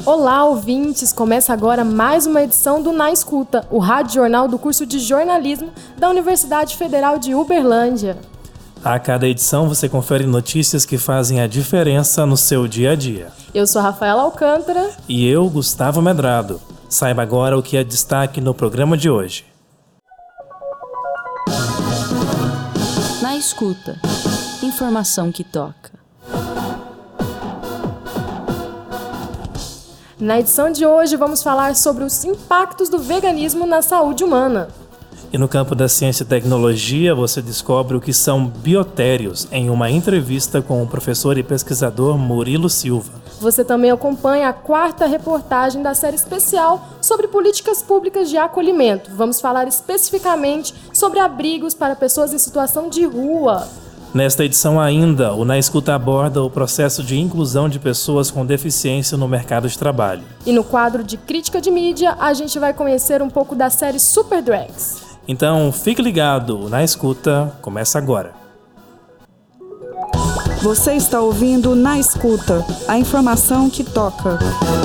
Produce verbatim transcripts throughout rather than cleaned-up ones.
Olá, ouvintes! Começa agora mais uma edição do Na Escuta, o rádio jornal do curso de jornalismo da Universidade Federal de Uberlândia. A cada edição você confere notícias que fazem a diferença no seu dia a dia. Eu sou Rafaela Alcântara. E eu, Gustavo Medrado. Saiba agora o que é destaque no programa de hoje. Na Escuta, informação que toca. Na edição de hoje vamos falar sobre os impactos do veganismo na saúde humana. E no campo da ciência e tecnologia você descobre o que são biotérios em uma entrevista com o professor e pesquisador Murilo Silva. Você também acompanha a quarta reportagem da série especial sobre políticas públicas de acolhimento. Vamos falar especificamente sobre abrigos para pessoas em situação de rua. Nesta edição ainda, o Na Escuta aborda o processo de inclusão de pessoas com deficiência no mercado de trabalho. E no quadro de crítica de mídia, a gente vai conhecer um pouco da série Super Drags. Então, fique ligado, o Na Escuta começa agora. Você está ouvindo Na Escuta, a informação que toca.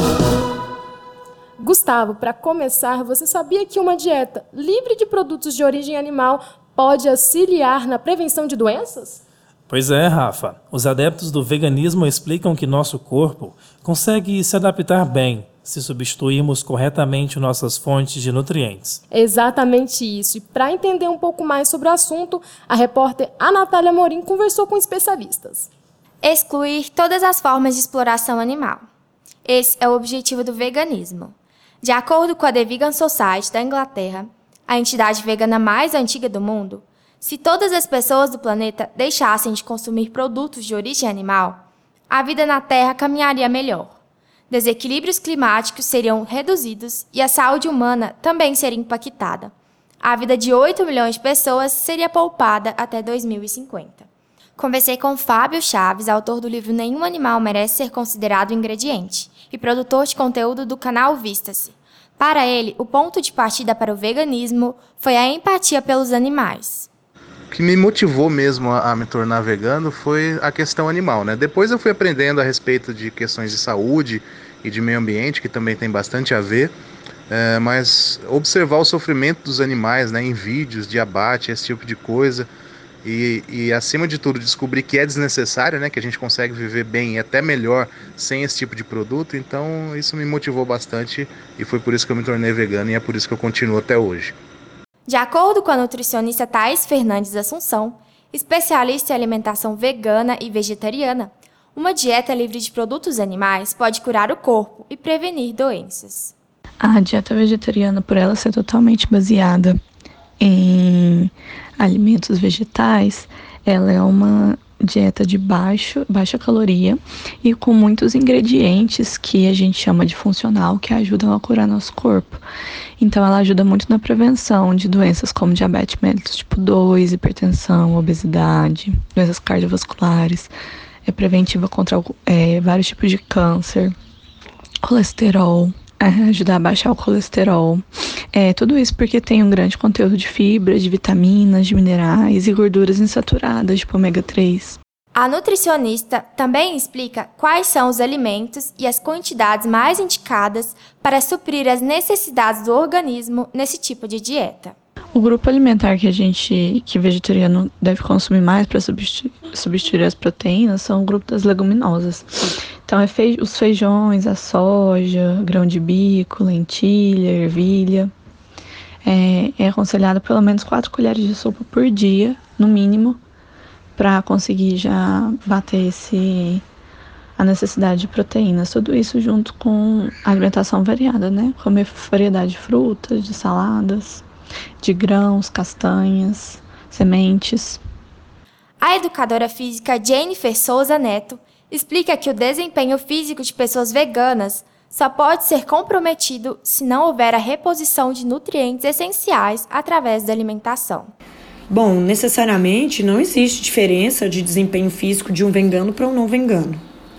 Gustavo, para começar, você sabia que uma dieta livre de produtos de origem animal pode auxiliar na prevenção de doenças? Pois é, Rafa. Os adeptos do veganismo explicam que nosso corpo consegue se adaptar bem se substituirmos corretamente nossas fontes de nutrientes. Exatamente isso. E para entender um pouco mais sobre o assunto, a repórter a Natália Morim conversou com especialistas. Excluir todas as formas de exploração animal. Esse é o objetivo do veganismo. De acordo com a The Vegan Society da Inglaterra, a entidade vegana mais antiga do mundo, se todas as pessoas do planeta deixassem de consumir produtos de origem animal, a vida na Terra caminharia melhor. Desequilíbrios climáticos seriam reduzidos e a saúde humana também seria impactada. A vida de oito milhões de pessoas seria poupada até dois mil e cinquenta. Conversei com Fábio Chaves, autor do livro Nenhum Animal Merece Ser Considerado Ingrediente, e produtor de conteúdo do canal Vista-se. Para ele, o ponto de partida para o veganismo foi a empatia pelos animais. O que me motivou mesmo a, a me tornar vegano foi a questão animal, né? Depois eu fui aprendendo a respeito de questões de saúde e de meio ambiente, que também tem bastante a ver, é, mas observar o sofrimento dos animais, né, em vídeos de abate, esse tipo de coisa, e, e acima de tudo descobrir que é desnecessário, né, que a gente consegue viver bem e até melhor sem esse tipo de produto. Então isso me motivou bastante e foi por isso que eu me tornei vegano e é por isso que eu continuo até hoje. De acordo com a nutricionista Thaís Fernandes Assunção, especialista em alimentação vegana e vegetariana, uma dieta livre de produtos animais pode curar o corpo e prevenir doenças. A dieta vegetariana, por ela ser totalmente baseada em alimentos vegetais, ela é uma dieta de baixo, baixa caloria e com muitos ingredientes que a gente chama de funcional, que ajudam a curar nosso corpo. Então ela ajuda muito na prevenção de doenças como diabetes mellitus tipo dois, hipertensão, obesidade, doenças cardiovasculares, é preventiva contra é, vários tipos de câncer, colesterol, é, ajudar a baixar o colesterol. É, tudo isso porque tem um grande conteúdo de fibras, de vitaminas, de minerais e gorduras insaturadas, tipo ômega três. A nutricionista também explica quais são os alimentos e as quantidades mais indicadas para suprir as necessidades do organismo nesse tipo de dieta. O grupo alimentar que a gente, que vegetariano deve consumir mais para substituir, substituir as proteínas são o grupo das leguminosas. Então é fei, os feijões, a soja, grão de bico, lentilha, ervilha. É, é aconselhado pelo menos quatro colheres de sopa por dia, no mínimo, para conseguir já bater esse, a necessidade de proteínas. Tudo isso junto com alimentação variada, né? Comer variedade de frutas, de saladas, de grãos, castanhas, sementes. A educadora física Jennifer Souza Neto explica que o desempenho físico de pessoas veganas só pode ser comprometido se não houver a reposição de nutrientes essenciais através da alimentação. Bom, necessariamente não existe diferença de desempenho físico de um vegano para um não vegano.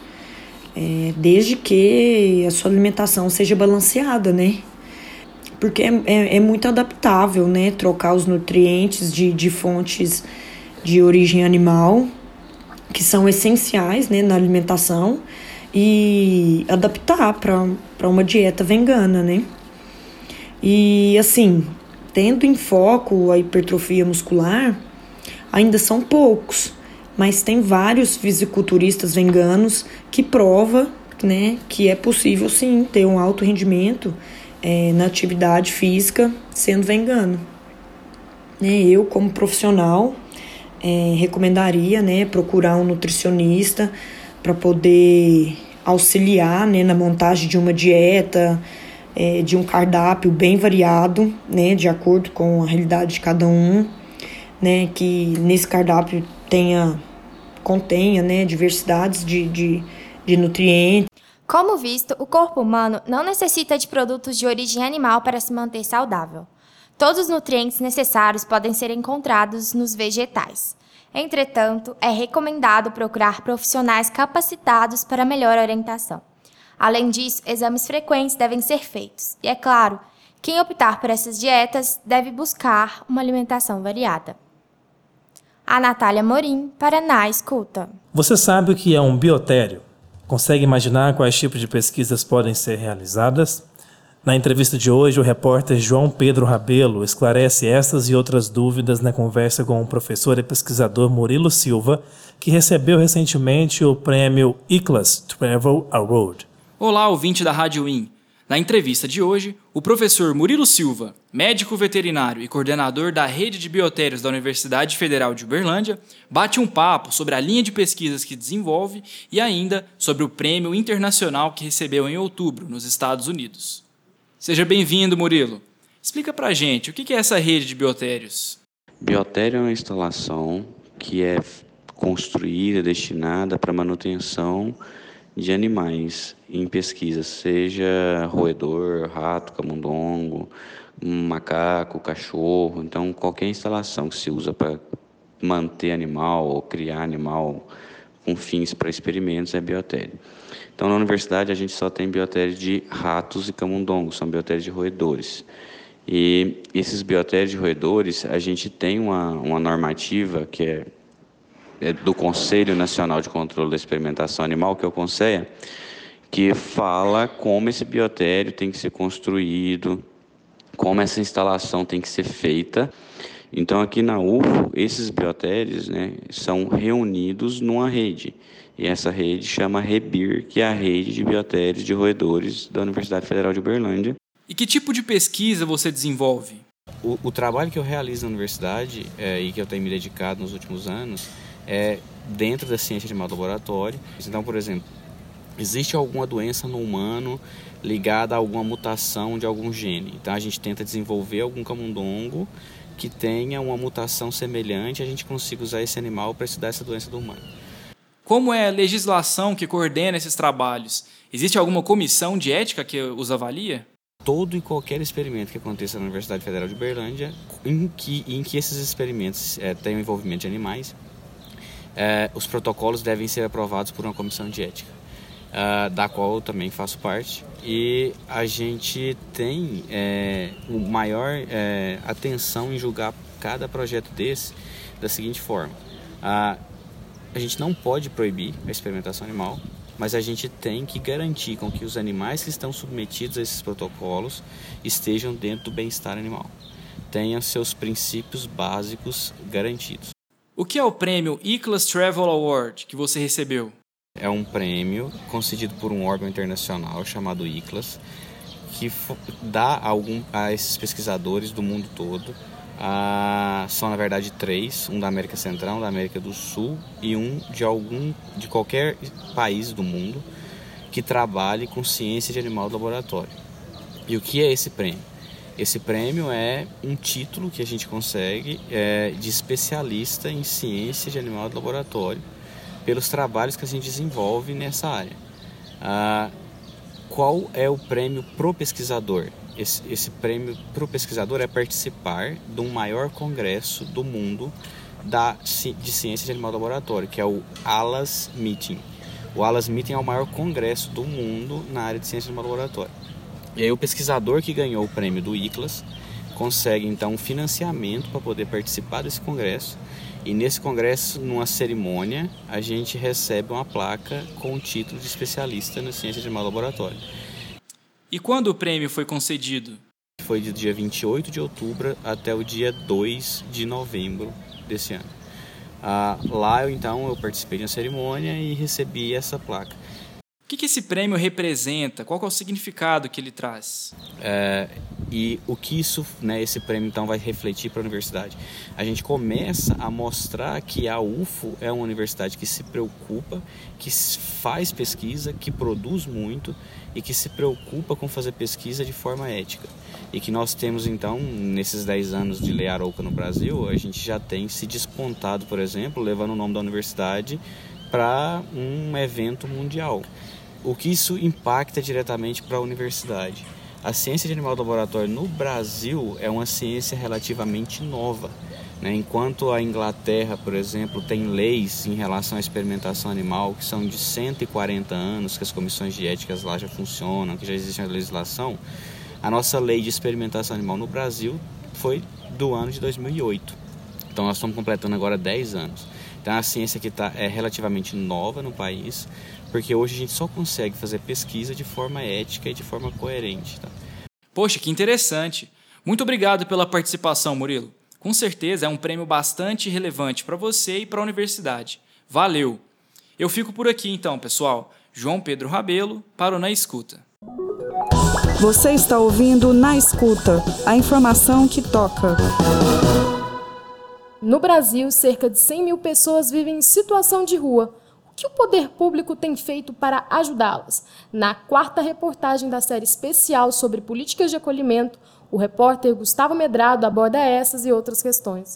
É, desde que a sua alimentação seja balanceada, né? Porque é, é, é muito adaptável, né? Trocar os nutrientes de, de fontes de origem animal, que são essenciais, né, na alimentação, e adaptar para uma dieta vegana, né? E assim, tendo em foco a hipertrofia muscular, ainda são poucos, mas tem vários fisiculturistas veganos que provam, né, que é possível sim ter um alto rendimento é, na atividade física sendo vegano. Né, eu, como profissional, é, recomendaria, né, procurar um nutricionista para poder auxiliar, né, na montagem de uma dieta, é, de um cardápio bem variado, né, de acordo com a realidade de cada um, né, que nesse cardápio tenha, contenha, né, diversidades de, de, de nutrientes. Como visto, o corpo humano não necessita de produtos de origem animal para se manter saudável. Todos os nutrientes necessários podem ser encontrados nos vegetais. Entretanto, é recomendado procurar profissionais capacitados para melhor orientação. Além disso, exames frequentes devem ser feitos. E, é claro, quem optar por essas dietas deve buscar uma alimentação variada. A Natália Morim, para Na Escuta. Você sabe o que é um biotério? Consegue imaginar quais tipos de pesquisas podem ser realizadas? Na entrevista de hoje, o repórter João Pedro Rabelo esclarece estas e outras dúvidas na conversa com o professor e pesquisador Murilo Silva, que recebeu recentemente o prêmio ICLAS Travel Award. Olá, ouvinte da Rádio I N. Na entrevista de hoje, o professor Murilo Silva, médico veterinário e coordenador da Rede de Biotérios da Universidade Federal de Uberlândia, bate um papo sobre a linha de pesquisas que desenvolve e ainda sobre o prêmio internacional que recebeu em outubro, nos Estados Unidos. Seja bem-vindo, Murilo. Explica pra gente, o que é essa rede de biotérios? Biotério é uma instalação que é construída, destinada para manutenção de animais em pesquisa, seja roedor, rato, camundongo, macaco, cachorro. Então, qualquer instalação que se usa para manter animal ou criar animal com fins para experimentos é biotério. Então, na universidade, a gente só tem biotério de ratos e camundongos, são biotérios de roedores. E esses biotérios de roedores, a gente tem uma, uma normativa que é, é do Conselho Nacional de Controle da Experimentação Animal, que é o CONSEA, que fala como esse biotério tem que ser construído, como essa instalação tem que ser feita. Então, aqui na U F O, esses biotérios, né, são reunidos numa rede. E essa rede chama REBIR, que é a Rede de Biotérios de Roedores da Universidade Federal de Uberlândia. E que tipo de pesquisa você desenvolve? O, o trabalho que eu realizo na universidade é, e que eu tenho me dedicado nos últimos anos é dentro da ciência de animal do laboratório. Então, por exemplo, existe alguma doença no humano ligada a alguma mutação de algum gene. Então, a gente tenta desenvolver algum camundongo que tenha uma mutação semelhante, a gente consiga usar esse animal para estudar essa doença do humano. Como é a legislação que coordena esses trabalhos? Existe alguma comissão de ética que os avalia? Todo e qualquer experimento que aconteça na Universidade Federal de Uberlândia, em que, em que esses experimentos é, tenham envolvimento de animais, é, os protocolos devem ser aprovados por uma comissão de ética, é, da qual eu também faço parte. E a gente tem é, o maior é, atenção em julgar cada projeto desse da seguinte forma. A, a gente não pode proibir a experimentação animal, mas a gente tem que garantir com que os animais que estão submetidos a esses protocolos estejam dentro do bem-estar animal, tenham seus princípios básicos garantidos. O que é o prêmio ICLAS Travel Award que você recebeu? É um prêmio concedido por um órgão internacional chamado ICLAS, que dá algum, a esses pesquisadores do mundo todo. Ah, são, na verdade, três, um da América Central, um da América do Sul e um de, algum, de qualquer país do mundo que trabalhe com ciência de animal do laboratório. E o que é esse prêmio? Esse prêmio é um título que a gente consegue é, de especialista em ciência de animal do laboratório pelos trabalhos que a gente desenvolve nessa área. Ah, qual é o prêmio pro pesquisador? Esse, esse prêmio para o pesquisador é participar do maior congresso do mundo da, de ciência de animal do laboratório, que é o ALAS Meeting. O ALAS Meeting é o maior congresso do mundo na área de ciência de animal do laboratório. E aí o pesquisador que ganhou o prêmio do ICLAS consegue então um financiamento para poder participar desse congresso E nesse congresso, numa cerimônia, a gente recebe uma placa com o título de especialista na ciência de animal laboratório. E quando o prêmio foi concedido? Foi do dia vinte e oito de outubro até o dia dois de novembro desse ano. Ah, lá, eu, então, eu participei de uma cerimônia e recebi essa placa. O que, que esse prêmio representa? Qual que é o significado que ele traz? É, e o que isso, né, esse prêmio então vai refletir para a universidade? A gente começa a mostrar que a U F O é uma universidade que se preocupa, que faz pesquisa, que produz muito e que se preocupa com fazer pesquisa de forma ética. E que nós temos então, nesses dez anos de Lei Arouca no Brasil, a gente já tem se despontado, por exemplo, levando o nome da universidade para um evento mundial. O que isso impacta diretamente para a universidade? A ciência de animal do laboratório no Brasil é uma ciência relativamente nova, né? Enquanto a Inglaterra, por exemplo, tem leis em relação à experimentação animal que são de cento e quarenta anos, que as comissões de éticas lá já funcionam, que já existe a legislação, a nossa lei de experimentação animal no Brasil foi do ano de dois mil e oito. Então nós estamos completando agora dez anos. Então a ciência que tá, é relativamente nova no país, porque hoje a gente só consegue fazer pesquisa de forma ética e de forma coerente. Tá? Poxa, que interessante. Muito obrigado pela participação, Murilo. Com certeza é um prêmio bastante relevante para você e para a universidade. Valeu! Eu fico por aqui então, pessoal. João Pedro Rabelo, para o Na Escuta. Você está ouvindo Na Escuta, a informação que toca. No Brasil, cerca de cem mil pessoas vivem em situação de rua. O que o poder público tem feito para ajudá-las? Na quarta reportagem da série especial sobre políticas de acolhimento, o repórter Gustavo Medrado aborda essas e outras questões.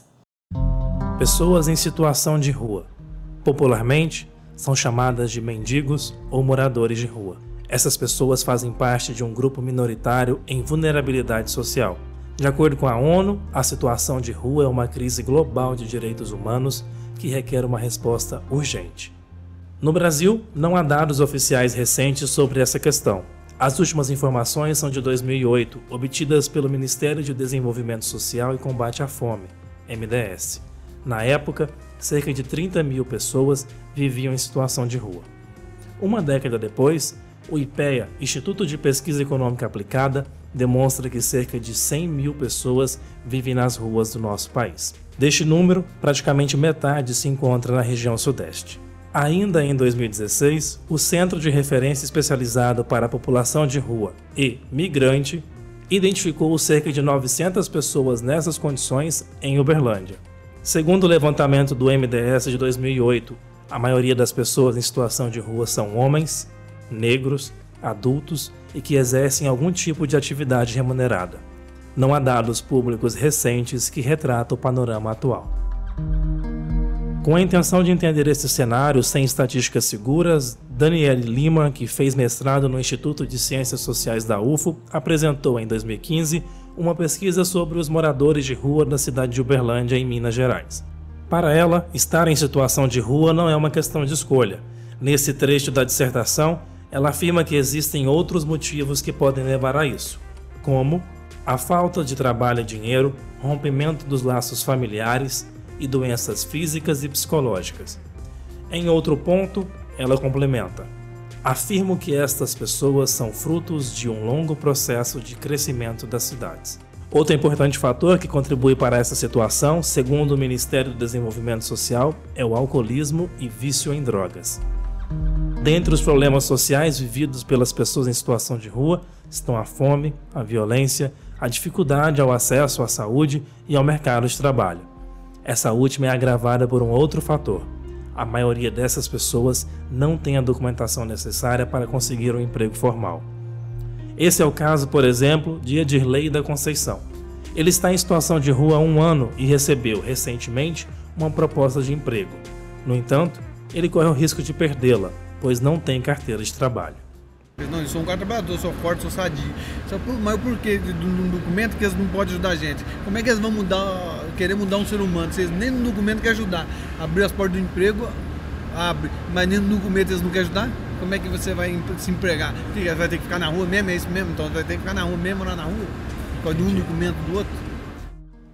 Pessoas em situação de rua. Popularmente, são chamadas de mendigos ou moradores de rua. Essas pessoas fazem parte de um grupo minoritário em vulnerabilidade social. De acordo com a ONU, a situação de rua é uma crise global de direitos humanos que requer uma resposta urgente. No Brasil, não há dados oficiais recentes sobre essa questão. As últimas informações são de dois mil e oito, obtidas pelo Ministério de Desenvolvimento Social e Combate à Fome, M D S. Na época, cerca de trinta mil pessoas viviam em situação de rua. Uma década depois, o IPEA, Instituto de Pesquisa Econômica Aplicada, demonstra que cerca de cem mil pessoas vivem nas ruas do nosso país. Deste número, praticamente metade se encontra na região sudeste. Ainda em dois mil e dezesseis, o Centro de Referência Especializado para a População de Rua e Migrante identificou cerca de novecentas pessoas nessas condições em Uberlândia. Segundo o levantamento do M D S de dois mil e oito, a maioria das pessoas em situação de rua são homens, negros, adultos e que exercem algum tipo de atividade remunerada. Não há dados públicos recentes que retratam o panorama atual. Com a intenção de entender esse cenário sem estatísticas seguras, Daniele Lima, que fez mestrado no Instituto de Ciências Sociais da U F O, apresentou em dois mil e quinze uma pesquisa sobre os moradores de rua da cidade de Uberlândia, em Minas Gerais. Para ela, estar em situação de rua não é uma questão de escolha. Nesse trecho da dissertação, ela afirma que existem outros motivos que podem levar a isso, como a falta de trabalho e dinheiro, rompimento dos laços familiares e doenças físicas e psicológicas. Em outro ponto, ela complementa: afirmo que estas pessoas são frutos de um longo processo de crescimento das cidades. Outro importante fator que contribui para essa situação, segundo o Ministério do Desenvolvimento Social, é o alcoolismo e vício em drogas. Dentre os problemas sociais vividos pelas pessoas em situação de rua estão a fome, a violência, a dificuldade ao acesso à saúde e ao mercado de trabalho. Essa última é agravada por um outro fator. A maioria dessas pessoas não tem a documentação necessária para conseguir um emprego formal. Esse é o caso, por exemplo, de Edirley da Conceição. Ele está em situação de rua há um ano e recebeu, recentemente, uma proposta de emprego. No entanto, ele corre o risco de perdê-la, pois não tem carteira de trabalho. Não, eu sou um cara trabalhador, sou forte, sou sadio. Só por, mas por que num documento que eles não podem ajudar a gente? Como é que eles vão mudar, querer mudar um ser humano? Se eles nem no documento querem ajudar. Abrir as portas do emprego, abre. Mas nem no documento eles não querem ajudar? Como é que você vai se empregar? Vai ter que ficar na rua mesmo? É isso mesmo? Então vai ter que ficar na rua mesmo, lá na rua? Por causa de um documento do outro?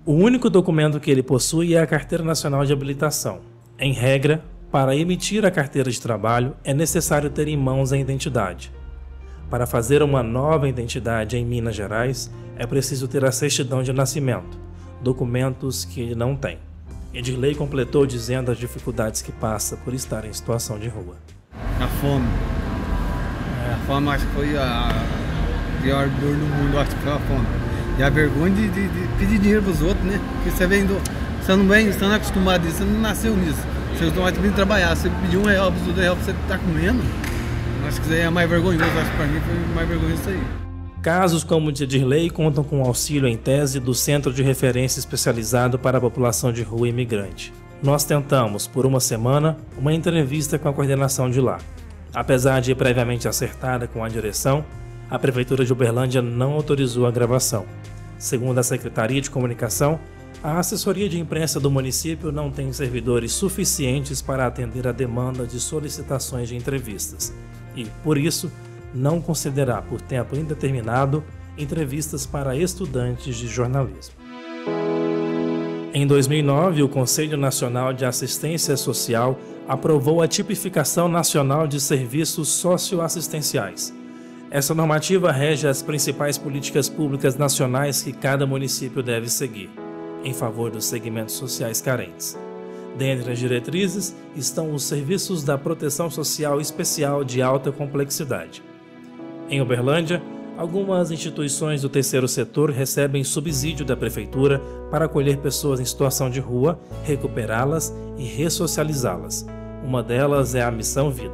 O único documento que ele possui é a Carteira Nacional de Habilitação. Em regra, para emitir a carteira de trabalho, é necessário ter em mãos a identidade. Para fazer uma nova identidade em Minas Gerais, é preciso ter a certidão de nascimento, documentos que ele não tem. Edirley completou dizendo as dificuldades que passa por estar em situação de rua. A fome. É, a fome acho que foi a pior dor do mundo, acho que foi a fome. E a vergonha de, de, de pedir dinheiro para os outros, né? Porque você vem do... Você não vem, você não é acostumado a isso, você não nasceu nisso. Você não vai trabalhar, você pediu um real para os outros real para você estar comendo. Acho que isso aí é mais vergonhoso, acho que para mim foi mais vergonhoso isso aí. Casos como o de Edirley contam com auxílio em tese do Centro de Referência Especializado para a População de Rua Imigrante. Nós tentamos, por uma semana, uma entrevista com a coordenação de lá. Apesar de previamente acertada com a direção, a Prefeitura de Uberlândia não autorizou a gravação. Segundo a Secretaria de Comunicação, a assessoria de imprensa do município não tem servidores suficientes para atender a demanda de solicitações de entrevistas e, por isso, não considerar por tempo indeterminado entrevistas para estudantes de jornalismo. Em dois mil e nove, o Conselho Nacional de Assistência Social aprovou a Tipificação Nacional de Serviços Socioassistenciais. Essa normativa rege as principais políticas públicas nacionais que cada município deve seguir, em favor dos segmentos sociais carentes. Dentre as diretrizes estão os serviços da proteção social especial de alta complexidade. Em Uberlândia, algumas instituições do terceiro setor recebem subsídio da Prefeitura para acolher pessoas em situação de rua, recuperá-las e ressocializá-las. Uma delas é a Missão Vida.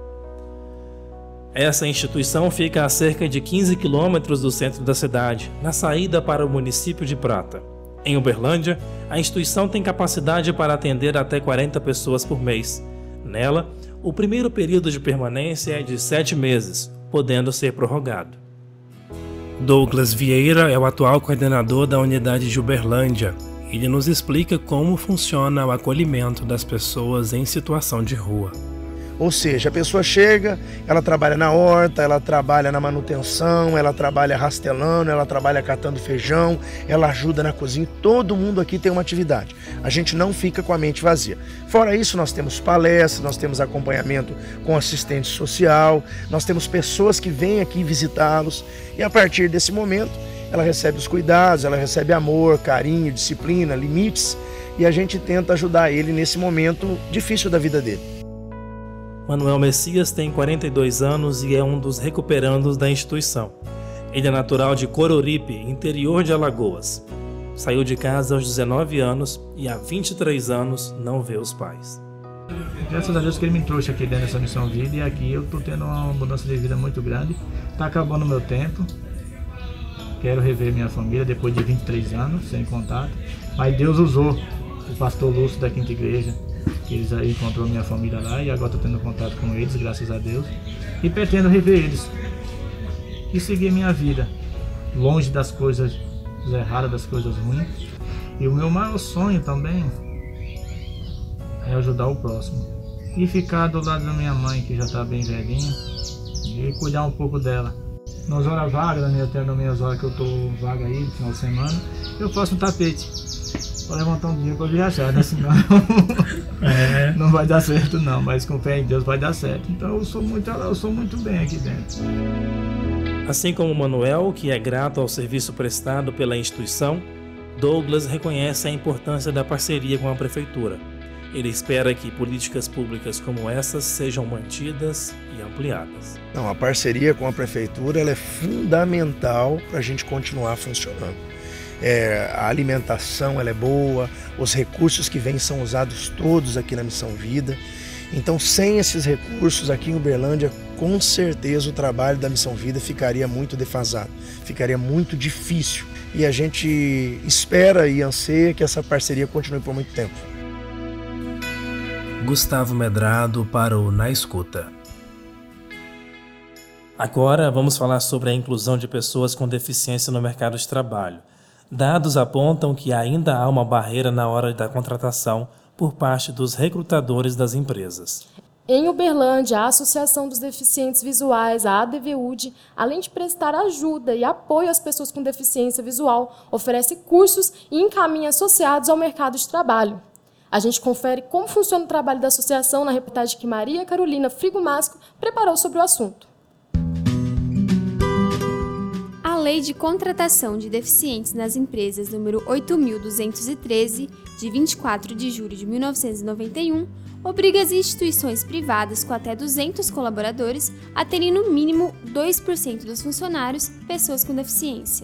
Essa instituição fica a cerca de quinze quilômetros do centro da cidade, na saída para o município de Prata. Em Uberlândia, a instituição tem capacidade para atender até quarenta pessoas por mês. Nela, o primeiro período de permanência é de sete meses, podendo ser prorrogado. Douglas Vieira é o atual coordenador da unidade de Uberlândia. Ele nos explica como funciona o acolhimento das pessoas em situação de rua. Ou seja, a pessoa chega, ela trabalha na horta, ela trabalha na manutenção, ela trabalha rastelando, ela trabalha catando feijão, ela ajuda na cozinha. Todo mundo aqui tem uma atividade. A gente não fica com a mente vazia. Fora isso, nós temos palestras, nós temos acompanhamento com assistente social, nós temos pessoas que vêm aqui visitá-los e a partir desse momento ela recebe os cuidados, ela recebe amor, carinho, disciplina, limites e a gente tenta ajudar ele nesse momento difícil da vida dele. Manuel Messias tem quarenta e dois anos e é um dos recuperandos da instituição. Ele é natural de Coruripe, interior de Alagoas. Saiu de casa aos dezenove anos e há vinte e três anos não vê os pais. Graças a Deus que ele me trouxe aqui dentro dessa Missão Vida e aqui eu estou tendo uma mudança de vida muito grande. Está acabando o meu tempo. Quero rever minha família depois de vinte e três anos, sem contato. Mas Deus usou o pastor Lúcio da Quinta Igreja, que eles aí encontrou minha família lá e agora estou tendo contato com eles, graças a Deus. E pretendo rever eles e seguir minha vida, longe das coisas erradas, das coisas ruins. E o meu maior sonho também é ajudar o próximo. E ficar do lado da minha mãe, que já está bem velhinha, e cuidar um pouco dela. Nas horas vagas, né, até nas minhas horas que eu estou vaga aí, no final de semana, eu faço um tapete. Vou levantar um dinheiro para viajar, né? Senão é. Não vai dar certo não, mas com fé em Deus vai dar certo. Então eu sou muito, eu sou muito bem aqui dentro. Assim como Manuel, que é grato ao serviço prestado pela instituição, Douglas reconhece a importância da parceria com a Prefeitura. Ele espera que políticas públicas como essas sejam mantidas e ampliadas. Não, a parceria com a Prefeitura ela é fundamental para a gente continuar funcionando. É, a alimentação ela é boa, os recursos que vêm são usados todos aqui na Missão Vida. Então, sem esses recursos aqui em Uberlândia, com certeza o trabalho da Missão Vida ficaria muito defasado, ficaria muito difícil. E a gente espera e anseia que essa parceria continue por muito tempo. Gustavo Medrado para o Na Escuta. Agora vamos falar sobre a inclusão de pessoas com deficiência no mercado de trabalho. Dados apontam que ainda há uma barreira na hora da contratação por parte dos recrutadores das empresas. Em Uberlândia, a Associação dos Deficientes Visuais, a ADVUD, além de prestar ajuda e apoio às pessoas com deficiência visual, oferece cursos e encaminha associados ao mercado de trabalho. A gente confere como funciona o trabalho da associação na reportagem que Maria Carolina Frigomasco preparou sobre o assunto. A Lei de Contratação de Deficientes nas Empresas número oito mil duzentos e treze, de vinte e quatro de julho de mil novecentos e noventa e um, obriga as instituições privadas com até duzentos colaboradores a terem no mínimo dois por cento dos funcionários pessoas com deficiência.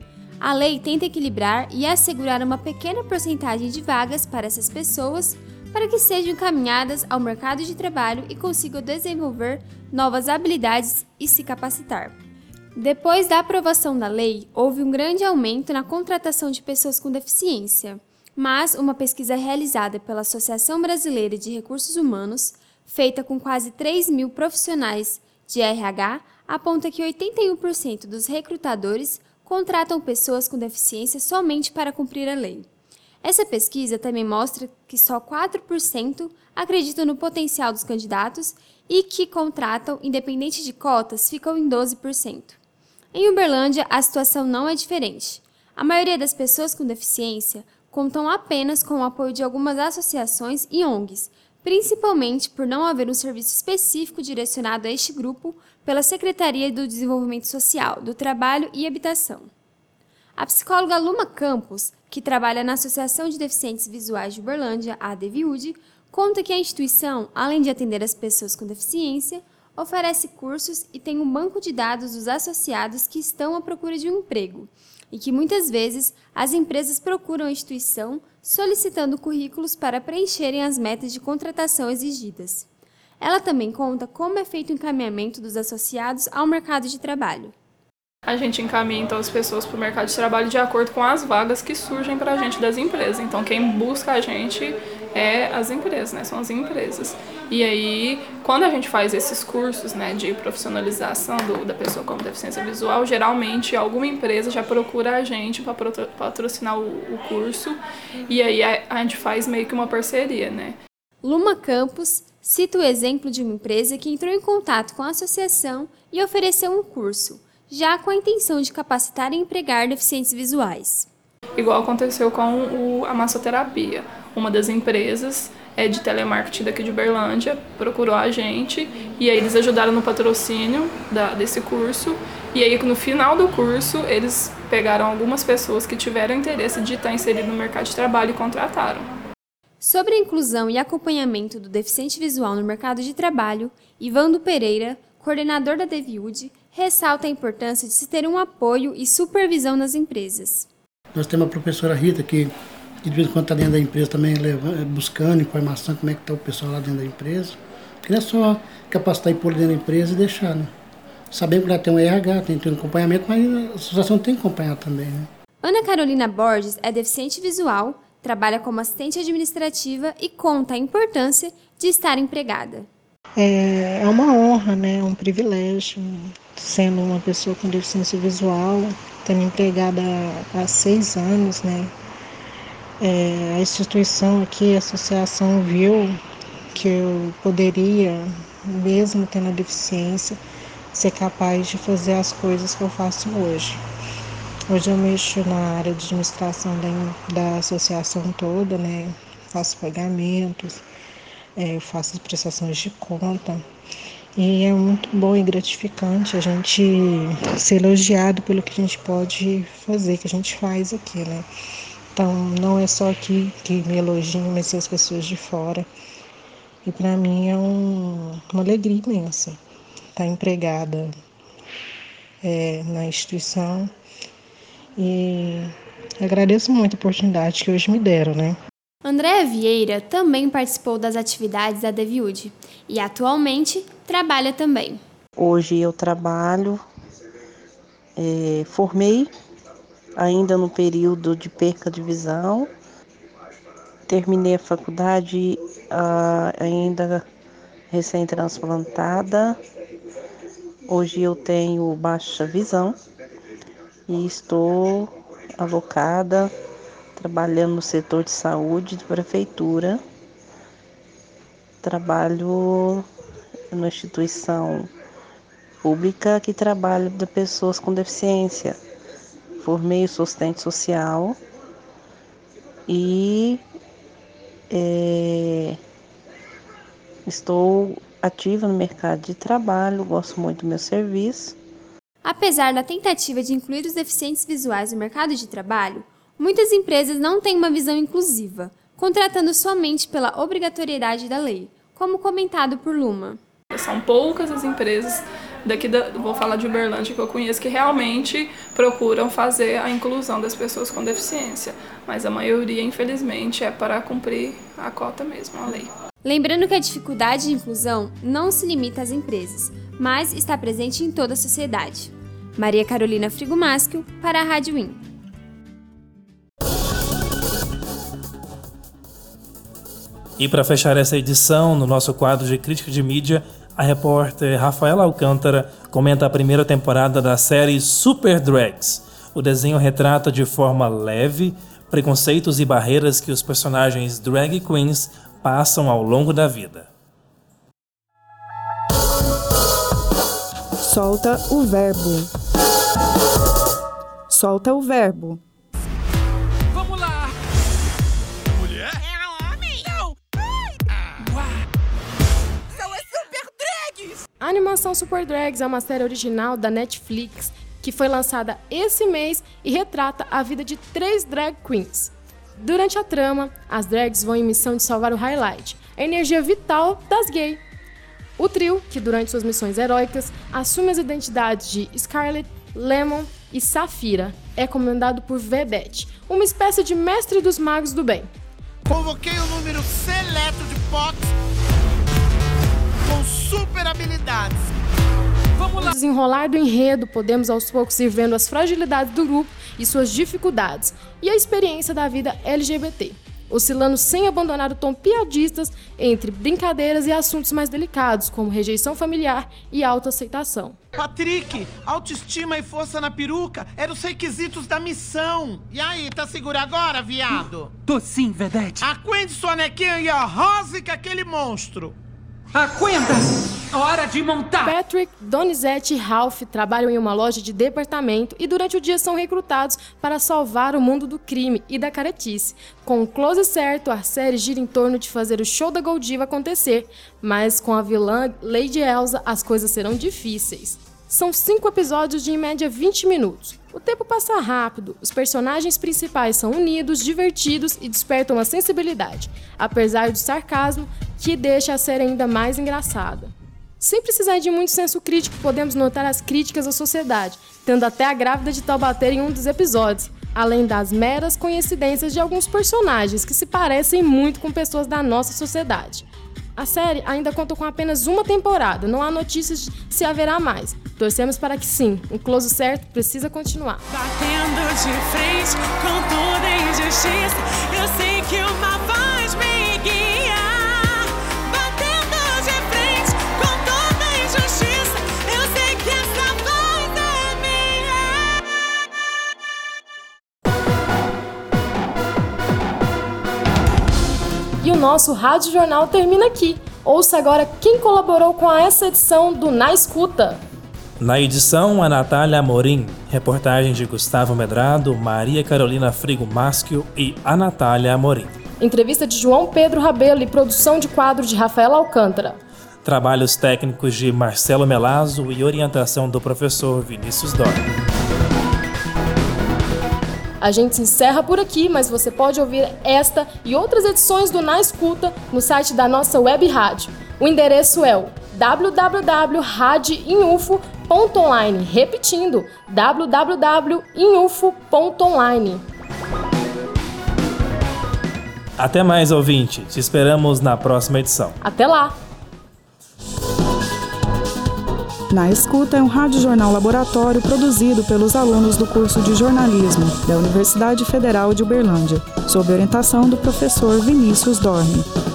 A lei tenta equilibrar e assegurar uma pequena porcentagem de vagas para essas pessoas para que sejam encaminhadas ao mercado de trabalho e consigam desenvolver novas habilidades e se capacitar. Depois da aprovação da lei, houve um grande aumento na contratação de pessoas com deficiência, mas uma pesquisa realizada pela Associação Brasileira de Recursos Humanos, feita com quase três mil profissionais de R H, aponta que oitenta e um por cento dos recrutadores contratam pessoas com deficiência somente para cumprir a lei. Essa pesquisa também mostra que só quatro por cento acreditam no potencial dos candidatos e que contratam, independente de cotas, ficam em doze por cento. Em Uberlândia, a situação não é diferente. A maioria das pessoas com deficiência contam apenas com o apoio de algumas associações e O N Gs, principalmente por não haver um serviço específico direcionado a este grupo pela Secretaria do Desenvolvimento Social, do Trabalho e Habitação. A psicóloga Luma Campos, que trabalha na Associação de Deficientes Visuais de Uberlândia, a ADVUD, conta que a instituição, além de atender as pessoas com deficiência, oferece cursos e tem um banco de dados dos associados que estão à procura de um emprego, e que muitas vezes as empresas procuram a instituição solicitando currículos para preencherem as metas de contratação exigidas. Ela também conta como é feito o encaminhamento dos associados ao mercado de trabalho. A gente encaminha então as pessoas para o mercado de trabalho de acordo com as vagas que surgem para a gente das empresas. Então quem busca a gente é as empresas, né? São as empresas. E aí, quando a gente faz esses cursos, né, de profissionalização do, da pessoa com deficiência visual, geralmente alguma empresa já procura a gente para patrocinar o, o curso e aí a, a gente faz meio que uma parceria, né? Luma Campos cita o exemplo de uma empresa que entrou em contato com a associação e ofereceu um curso, já com a intenção de capacitar e empregar deficientes visuais. Igual aconteceu com o, a massoterapia. Uma das empresas é de telemarketing daqui de Uberlândia procurou a gente e aí eles ajudaram no patrocínio da, desse curso. E aí no final do curso eles pegaram algumas pessoas que tiveram interesse de estar inserido no mercado de trabalho e contrataram. Sobre a inclusão e acompanhamento do deficiente visual no mercado de trabalho, Ivando Pereira, coordenador da ADVUD, ressalta a importância de se ter um apoio e supervisão nas empresas. Nós temos a professora Rita, que de vez em quando está dentro da empresa também, buscando informação, como é que está o pessoal lá dentro da empresa. Porque não é só capacitar e pôr dentro da empresa e deixar, né? Sabemos que lá tem um R H, tem, tem um acompanhamento, mas a associação tem que acompanhar também, né? Ana Carolina Borges é deficiente visual, trabalha como assistente administrativa e conta a importância de estar empregada. É, é uma honra, né? É um privilégio, sendo uma pessoa com deficiência visual, tendo empregada há seis anos, né? É, a instituição aqui, a associação, viu que eu poderia, mesmo tendo a deficiência, ser capaz de fazer as coisas que eu faço hoje. Hoje eu mexo na área de administração da, da associação toda, né? Faço pagamentos, é, faço prestações de conta. E é muito bom e gratificante a gente ser elogiado pelo que a gente pode fazer, que a gente faz aqui, né? Então, não é só aqui que me elogiam, mas sim as pessoas de fora. E para mim é um, uma alegria imensa estar empregada é, na instituição. E agradeço muito a oportunidade que hoje me deram, né? Andréa Vieira também participou das atividades da ADVUD e atualmente trabalha também. Hoje eu trabalho, é, formei ainda no período de perca de visão, terminei a faculdade ah, ainda recém-transplantada. Hoje eu tenho baixa visão e estou alocada trabalhando no setor de saúde de prefeitura trabalho numa instituição pública que trabalha de pessoas com deficiência. Formei o sustento social e é, estou ativa no mercado de trabalho, gosto muito do meu serviço. Apesar da tentativa de incluir os deficientes visuais no mercado de trabalho, muitas empresas não têm uma visão inclusiva, contratando somente pela obrigatoriedade da lei, como comentado por Luma. São poucas as empresas daqui, da, vou falar de Uberlândia, que eu conheço, que realmente procuram fazer a inclusão das pessoas com deficiência. Mas a maioria, infelizmente, é para cumprir a cota mesmo, a lei. Lembrando que a dificuldade de inclusão não se limita às empresas, mas está presente em toda a sociedade. Maria Carolina Frigomascio, para a Rádio In. E para fechar essa edição, no nosso quadro de crítica de mídia, a repórter Rafaela Alcântara comenta a primeira temporada da série Super Drags. O desenho retrata de forma leve preconceitos e barreiras que os personagens drag queens passam ao longo da vida. Solta o verbo. Solta o verbo. Vamos lá! Mulher? É homem? Não! São as Super Drags! A animação Super Drags é uma série original da Netflix que foi lançada esse mês e retrata a vida de três drag queens. Durante a trama, as drags vão em missão de salvar o highlight, a energia vital das gays. O trio, que durante suas missões heróicas assume as identidades de Scarlet, Lemon e Safira, é comandado por Vedette, uma espécie de mestre dos magos do bem. Convoquei um número seleto de P O Cs com super habilidades. Vamos lá! No desenrolar do enredo, podemos aos poucos ir vendo as fragilidades do grupo e suas dificuldades, e a experiência da vida L G B T, oscilando sem abandonar o tom piadistas entre brincadeiras e assuntos mais delicados, como rejeição familiar e autoaceitação. Patrick, autoestima e força na peruca eram os requisitos da missão. E aí, tá seguro agora, viado? Tô sim, Vedette. Acuende sua nequinha e a rose com aquele monstro. Acuenda! Hora de montar! Patrick, Donizete e Ralph trabalham em uma loja de departamento e durante o dia são recrutados para salvar o mundo do crime e da caretice. Com o close certo, a série gira em torno de fazer o show da Goldiva acontecer, mas com a vilã Lady Elsa as coisas serão difíceis. São cinco episódios de em média vinte minutos. O tempo passa rápido, os personagens principais são unidos, divertidos e despertam uma sensibilidade, apesar do sarcasmo que deixa a série ainda mais engraçada. Sem precisar de muito senso crítico, podemos notar as críticas à sociedade, tendo até a grávida de Taubaté em um dos episódios, além das meras coincidências de alguns personagens que se parecem muito com pessoas da nossa sociedade. A série ainda conta com apenas uma temporada, não há notícias de se haverá mais. Torcemos para que sim, o close certo precisa continuar. Batendo de frente com toda a injustiça, eu sei que uma voz me guia. Batendo de frente com toda a injustiça, eu sei que essa voz é minha. E o nosso Rádio Jornal termina aqui. Ouça agora quem colaborou com essa edição do Na Escuta. Na edição, a Natália Amorim, reportagem de Gustavo Medrado, Maria Carolina Frigomascio e a Natália Amorim. Entrevista de João Pedro Rabelo e produção de quadro de Rafaela Alcântara. Trabalhos técnicos de Marcelo Melazzo e orientação do professor Vinícius Dorme. A gente se encerra por aqui, mas você pode ouvir esta e outras edições do Na Escuta no site da nossa web rádio. O endereço é o w w w ponto radio info ponto online. Repetindo, w w w ponto info ponto online. Até mais, ouvinte. Te esperamos na próxima edição. Até lá! Na Escuta é um rádio-jornal laboratório produzido pelos alunos do curso de jornalismo da Universidade Federal de Uberlândia, sob orientação do professor Vinícius Dorme.